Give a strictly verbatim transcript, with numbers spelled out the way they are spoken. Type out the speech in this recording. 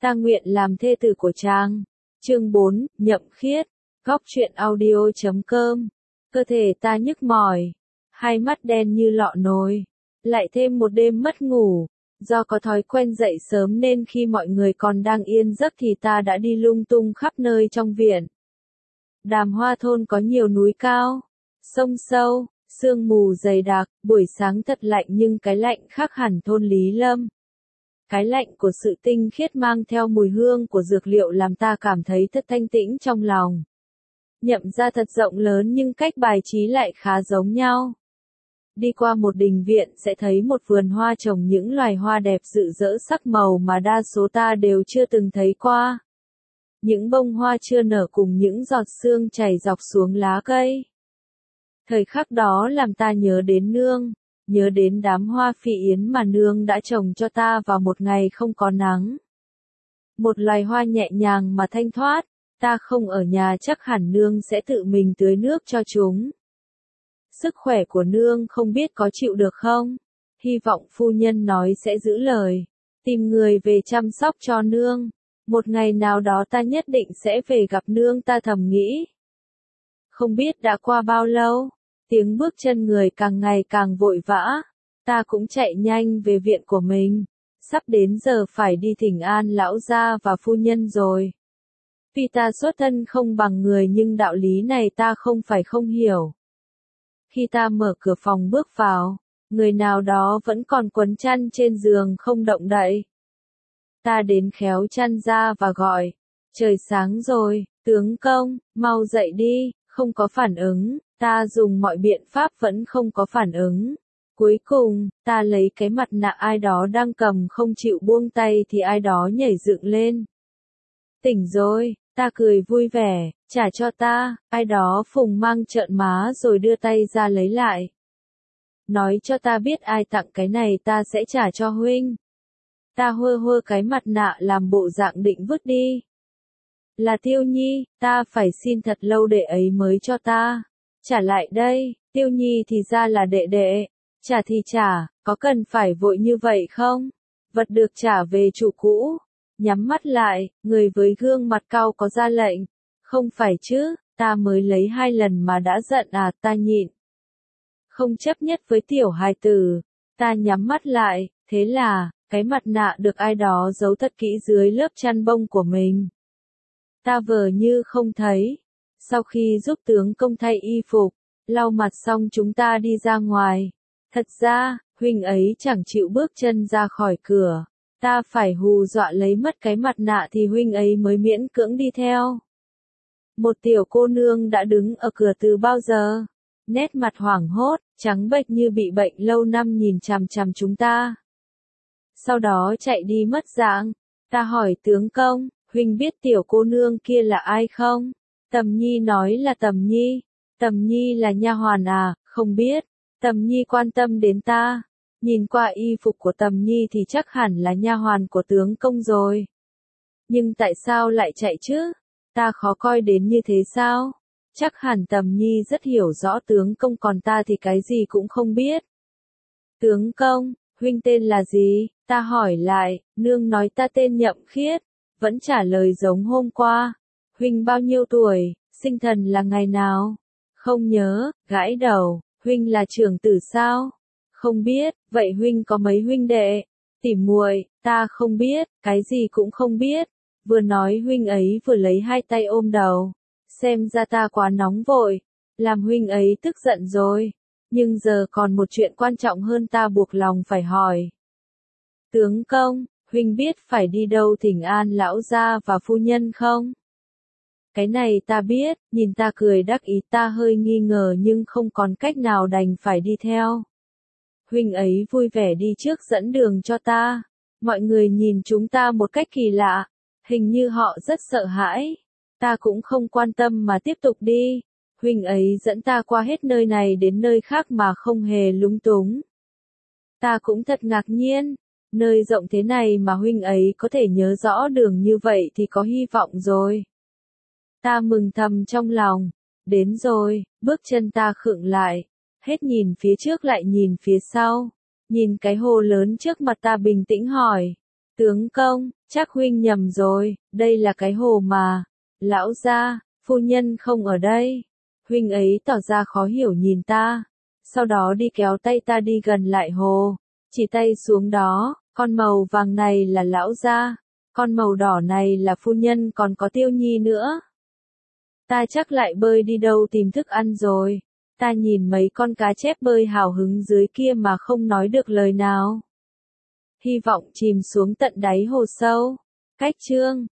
Ta nguyện làm thê tử của chàng. Chương bốn, Nhậm Khiết. Góc truyện audio chấm com. Cơ thể ta nhức mỏi, hai mắt đen như lọ nồi, lại thêm một đêm mất ngủ. Do có thói quen dậy sớm nên khi mọi người còn đang yên giấc thì ta đã đi lung tung khắp nơi trong viện. Đàm Hoa thôn có nhiều núi cao, sông sâu, sương mù dày đặc, buổi sáng thật lạnh nhưng cái lạnh khác hẳn thôn Lý Lâm. Cái lạnh của sự tinh khiết mang theo mùi hương của dược liệu làm ta cảm thấy thật thanh tĩnh trong lòng. Nhậm ra thật rộng lớn nhưng cách bài trí lại khá giống nhau. Đi qua một đình viện sẽ thấy một vườn hoa trồng những loài hoa đẹp rực rỡ sắc màu mà đa số ta đều chưa từng thấy qua. Những bông hoa chưa nở cùng những giọt sương chảy dọc xuống lá cây. Thời khắc đó làm ta nhớ đến nương, nhớ đến đám hoa phi yến mà nương đã trồng cho ta vào một ngày không có nắng. Một loài hoa nhẹ nhàng mà thanh thoát, ta không ở nhà chắc hẳn nương sẽ tự mình tưới nước cho chúng. Sức khỏe của nương không biết có chịu được không? Hy vọng phu nhân nói sẽ giữ lời, tìm người về chăm sóc cho nương. Một ngày nào đó ta nhất định sẽ về gặp nương, ta thầm nghĩ. Không biết đã qua bao lâu, tiếng bước chân người càng ngày càng vội vã. Ta cũng chạy nhanh về viện của mình. Sắp đến giờ phải đi thỉnh an lão gia và phu nhân rồi. Vì ta xuất thân không bằng người nhưng đạo lý này ta không phải không hiểu. Khi ta mở cửa phòng bước vào, người nào đó vẫn còn quấn chăn trên giường không động đậy. Ta đến khéo chăn ra và gọi, trời sáng rồi, tướng công, mau dậy đi, không có phản ứng, ta dùng mọi biện pháp vẫn không có phản ứng. Cuối cùng, ta lấy cái mặt nạ ai đó đang cầm không chịu buông tay thì ai đó nhảy dựng lên. Tỉnh rồi, ta cười vui vẻ, trả cho ta, ai đó phùng mang trợn má rồi đưa tay ra lấy lại. Nói cho ta biết ai tặng cái này ta sẽ trả cho huynh. Ta hơ hơ cái mặt nạ làm bộ dạng định vứt đi. Là Tiêu Nhi, ta phải xin thật lâu đệ ấy mới cho ta. Trả lại đây, Tiêu Nhi thì ra là đệ đệ. Trả thì trả, có cần phải vội như vậy không? Vật được trả về chủ cũ. Nhắm mắt lại, người với gương mặt cau có ra lệnh. Không phải chứ, ta mới lấy hai lần mà đã giận à, ta nhịn. Không chấp nhất với tiểu hài tử. Ta nhắm mắt lại, thế là, cái mặt nạ được ai đó giấu thật kỹ dưới lớp chăn bông của mình. Ta vờ như không thấy. Sau khi giúp tướng công thay y phục, lau mặt xong chúng ta đi ra ngoài. Thật ra, huynh ấy chẳng chịu bước chân ra khỏi cửa. Ta phải hù dọa lấy mất cái mặt nạ thì huynh ấy mới miễn cưỡng đi theo. Một tiểu cô nương đã đứng ở cửa từ bao giờ. Nét mặt hoảng hốt, trắng bệch như bị bệnh lâu năm nhìn chằm chằm chúng ta. Sau đó chạy đi mất dạng. Ta hỏi tướng công, huynh biết tiểu cô nương kia là ai không? Tầm Nhi nói là Tầm Nhi. Tầm Nhi là nha hoàn à, không biết. Tầm Nhi quan tâm đến ta. Nhìn qua y phục của Tầm Nhi thì chắc hẳn là nha hoàn của tướng công rồi. Nhưng tại sao lại chạy chứ? Ta khó coi đến như thế sao? Chắc hẳn Tầm Nhi rất hiểu rõ tướng công còn ta thì cái gì cũng không biết. Tướng công, huynh tên là gì? Ta hỏi lại, nương nói ta tên Nhậm Khiết. Vẫn trả lời giống hôm qua. Huynh bao nhiêu tuổi, sinh thần là ngày nào? Không nhớ, gãi đầu, huynh là trưởng tử sao? Không biết, vậy huynh có mấy huynh đệ? Tỉ muội, ta không biết, cái gì cũng không biết. Vừa nói huynh ấy vừa lấy hai tay ôm đầu. Xem ra ta quá nóng vội, làm huynh ấy tức giận rồi. Nhưng giờ còn một chuyện quan trọng hơn ta buộc lòng phải hỏi. Tướng công, huynh biết phải đi đâu thỉnh an lão gia và phu nhân không? Cái này ta biết, nhìn ta cười đắc ý ta hơi nghi ngờ nhưng không còn cách nào đành phải đi theo. Huynh ấy vui vẻ đi trước dẫn đường cho ta. Mọi người nhìn chúng ta một cách kỳ lạ, hình như họ rất sợ hãi. Ta cũng không quan tâm mà tiếp tục đi. Huynh ấy dẫn ta qua hết nơi này đến nơi khác mà không hề lúng túng. Ta cũng thật ngạc nhiên. Nơi rộng thế này mà huynh ấy có thể nhớ rõ đường như vậy thì có hy vọng rồi. Ta mừng thầm trong lòng. Đến rồi, bước chân ta khựng lại. Hết nhìn phía trước lại nhìn phía sau. Nhìn cái hồ lớn trước mặt ta bình tĩnh hỏi. Tướng công, chắc huynh nhầm rồi, đây là cái hồ mà. Lão gia, phu nhân không ở đây. Huynh ấy tỏ ra khó hiểu nhìn ta. Sau đó đi kéo tay ta đi gần lại hồ. Chỉ tay xuống đó, con màu vàng này là lão gia. Con màu đỏ này là phu nhân, còn có Tiêu Nhi nữa. Ta chắc lại bơi đi đâu tìm thức ăn rồi. Ta nhìn mấy con cá chép bơi hào hứng dưới kia mà không nói được lời nào. Hy vọng chìm xuống tận đáy hồ sâu. Cách chương